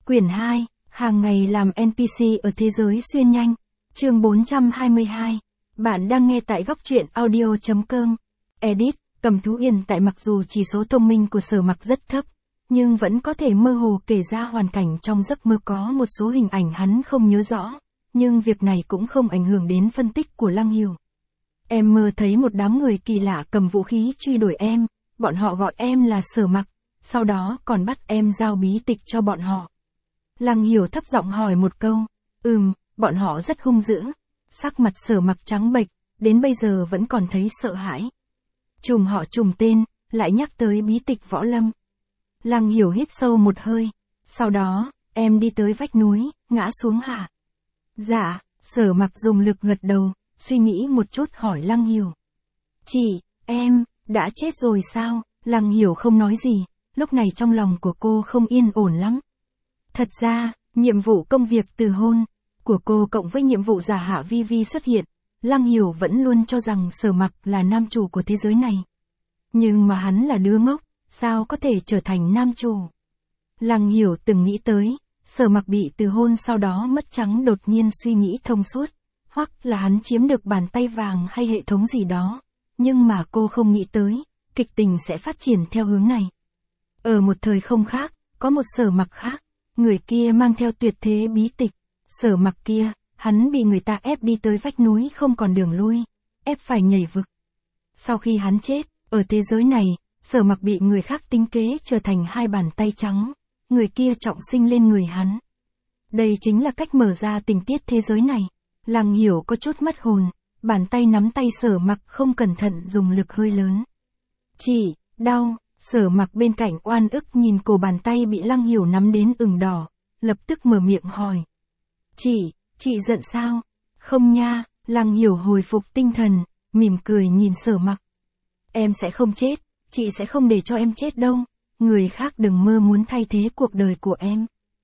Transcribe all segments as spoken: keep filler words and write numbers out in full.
Quyển hai, hàng ngày làm en pê xê ở thế giới xuyên nhanh. Chương bốn trăm hai mươi hai. Bạn đang nghe tại góc truyện audio chấm com. Edit, Cầm Tú Yên tại mặc dù chỉ số thông minh của Sở Mặc rất thấp, nhưng vẫn có thể mơ hồ kể ra hoàn cảnh trong giấc mơ có một số hình ảnh hắn không nhớ rõ, nhưng việc này cũng không ảnh hưởng đến phân tích của Lăng Hiểu. Em mơ thấy một đám người kỳ lạ cầm vũ khí truy đuổi em, bọn họ gọi em là Sở Mặc, sau đó còn bắt em giao bí tịch cho bọn họ. Lăng Hiểu thấp giọng hỏi một câu, ừm, bọn họ rất hung dữ. Sắc mặt Sở Mặc trắng bệch, đến bây giờ vẫn còn thấy sợ hãi. Trùng họ trùng tên, lại nhắc tới bí tịch võ lâm. Lăng Hiểu hít sâu một hơi, sau đó, em đi tới vách núi, ngã xuống hả? Dạ, Sở Mặc dùng lực gật đầu, suy nghĩ một chút hỏi Lăng Hiểu. Chị, em, đã chết rồi sao? Lăng Hiểu không nói gì, lúc này trong lòng của cô không yên ổn lắm. Thật ra, nhiệm vụ công việc từ hôn của cô cộng với nhiệm vụ giả Hạ Vi Vi xuất hiện, Lăng Hiểu vẫn luôn cho rằng Sở Mặc là nam chủ của thế giới này. Nhưng mà hắn là đứa ngốc, sao có thể trở thành nam chủ? Lăng Hiểu từng nghĩ tới, Sở Mặc bị từ hôn sau đó mất trắng đột nhiên suy nghĩ thông suốt, hoặc là hắn chiếm được bàn tay vàng hay hệ thống gì đó, nhưng mà cô không nghĩ tới, kịch tình sẽ phát triển theo hướng này. Ở một thời không khác, có một Sở Mặc khác, người kia mang theo tuyệt thế bí tịch. Sở Mặc kia, hắn bị người ta ép đi tới vách núi không còn đường lui, ép phải nhảy vực. Sau khi hắn chết, ở thế giới này, Sở Mặc bị người khác tính kế trở thành hai bàn tay trắng, người kia trọng sinh lên người hắn. Đây chính là cách mở ra tình tiết thế giới này. Lăng Hiểu có chút mất hồn, bàn tay nắm tay Sở Mặc không cẩn thận dùng lực hơi lớn. Chị, đau. Sở Mặc bên cạnh oan ức nhìn cổ bàn tay bị Lăng Hiểu nắm đến ửng đỏ, lập tức mở miệng hỏi. Chị, chị giận sao? Không nha, Lăng Hiểu hồi phục tinh thần, mỉm cười nhìn Sở Mặc. Em sẽ không chết, chị sẽ không để cho em chết đâu, người khác đừng mơ muốn thay thế cuộc đời của em.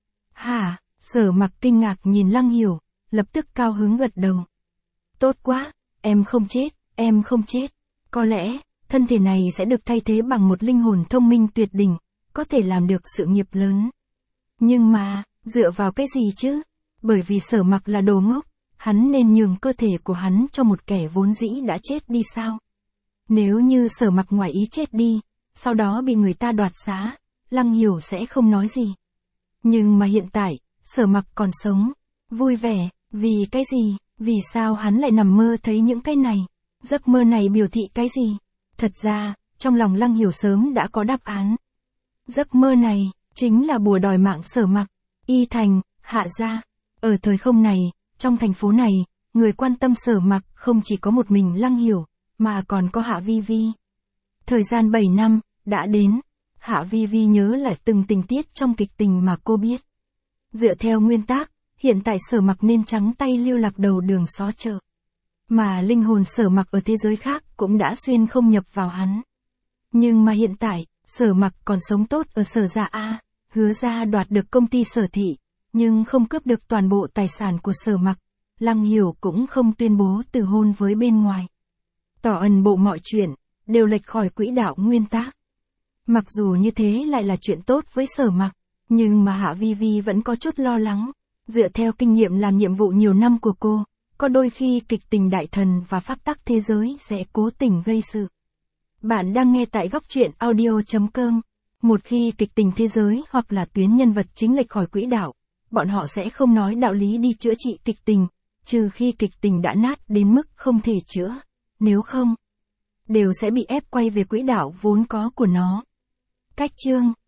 Hả? Sở Mặc kinh ngạc nhìn Lăng Hiểu, lập tức cao hứng gật đầu. Tốt quá, em không chết, em không chết. Có lẽ, thân thể này sẽ được thay thế bằng một linh hồn thông minh tuyệt đỉnh, có thể làm được sự nghiệp lớn. Nhưng mà, dựa vào cái gì chứ? Bởi vì Sở Mặc là đồ ngốc, hắn nên nhường cơ thể của hắn cho một kẻ vốn dĩ đã chết đi sao? Nếu như Sở Mặc ngoài ý chết đi, sau đó bị người ta đoạt xá, Lăng Hiểu sẽ không nói gì. Nhưng mà hiện tại, Sở Mặc còn sống, vui vẻ, vì cái gì? Vì sao hắn lại nằm mơ thấy những cái này? Giấc mơ này biểu thị cái gì? Thật ra, trong lòng Lăng Hiểu sớm đã có đáp án. Giấc mơ này, chính là bùa đòi mạng Sở Mặc. Y Thành, Hạ Gia. Ở thời không này, trong thành phố này, người quan tâm Sở Mặc không chỉ có một mình Lăng Hiểu, mà còn có Hạ Vi Vi. Thời gian bảy năm, đã đến. Hạ Vi Vi nhớ lại từng tình tiết trong kịch tình mà cô biết. Dựa theo nguyên tắc, hiện tại Sở Mặc nên trắng tay lưu lạc đầu đường xó chợ. Mà linh hồn Sở Mặc ở thế giới khác cũng đã xuyên không nhập vào hắn. Nhưng mà hiện tại, Sở Mặc còn sống tốt ở Sở Gia A, hứa ra đoạt được công ty Sở Thị, nhưng không cướp được toàn bộ tài sản của Sở Mặc. Lăng Hiểu cũng không tuyên bố từ hôn với bên ngoài. Tỏ ẩn bộ mọi chuyện, đều lệch khỏi quỹ đạo nguyên tắc. Mặc dù như thế lại là chuyện tốt với Sở Mặc, nhưng mà Hạ Vi Vi vẫn có chút lo lắng. Dựa theo kinh nghiệm làm nhiệm vụ nhiều năm của cô, có đôi khi kịch tình đại thần và pháp tắc thế giới sẽ cố tình gây sự. Bạn đang nghe tại góc truyện audio chấm com. Một khi kịch tình thế giới hoặc là tuyến nhân vật chính lệch khỏi quỹ đạo, bọn họ sẽ không nói đạo lý đi chữa trị kịch tình, trừ khi kịch tình đã nát đến mức không thể chữa. Nếu không, đều sẽ bị ép quay về quỹ đạo vốn có của nó. Cách chương